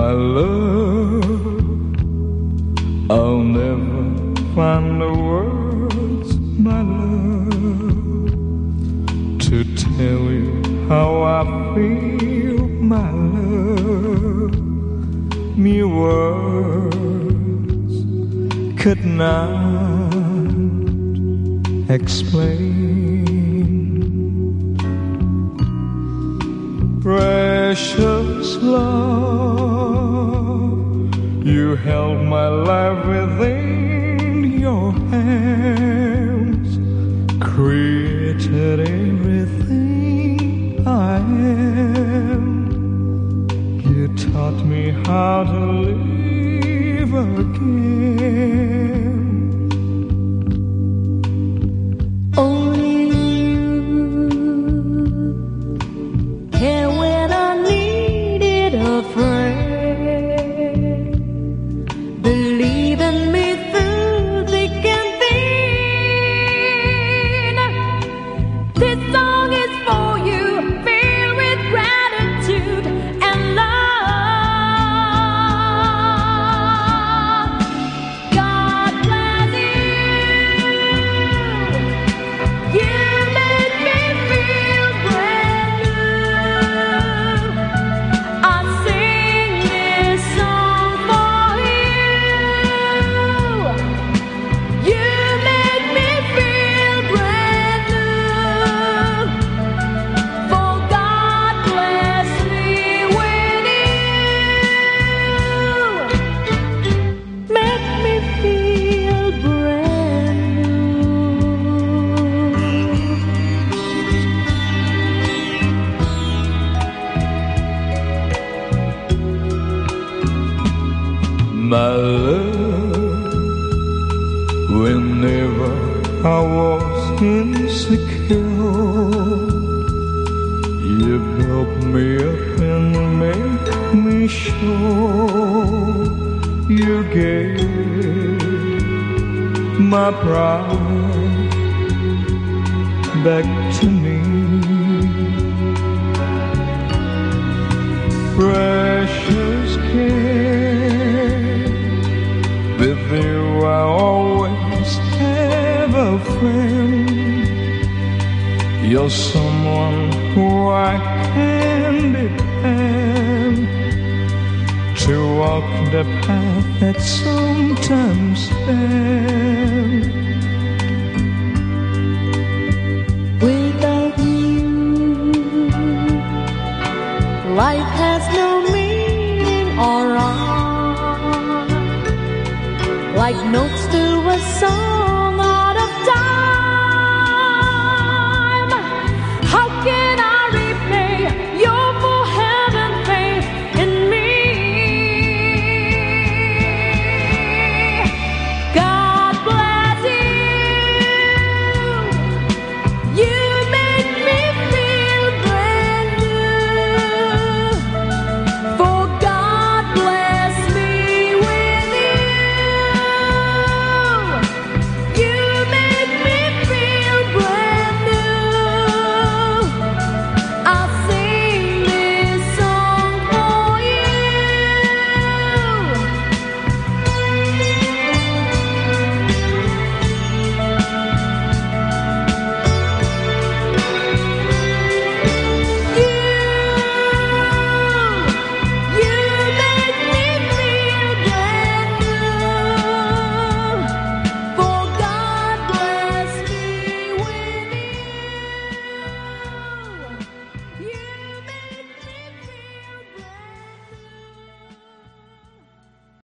My love, I'll never find the words, my love, to tell you how I feel, my love. Mere words could not explain. Precious love, you held my life within your hands, created everything I am. You taught me how to live again. Only you care when I needed a friend. Believe in me through thick and thin. This song is for you, filled with gratitude and love. God bless you. You make me feel brand new. I sing this song for you. You make me feel brand new. For God bless me with you. Make me feel brand My love, whenever I was insecure, you built me up and made me sure. You gave my pride back to me. Precious care, with you I always have a friend. You're someone who I can depend to walk the path that sometimes bends.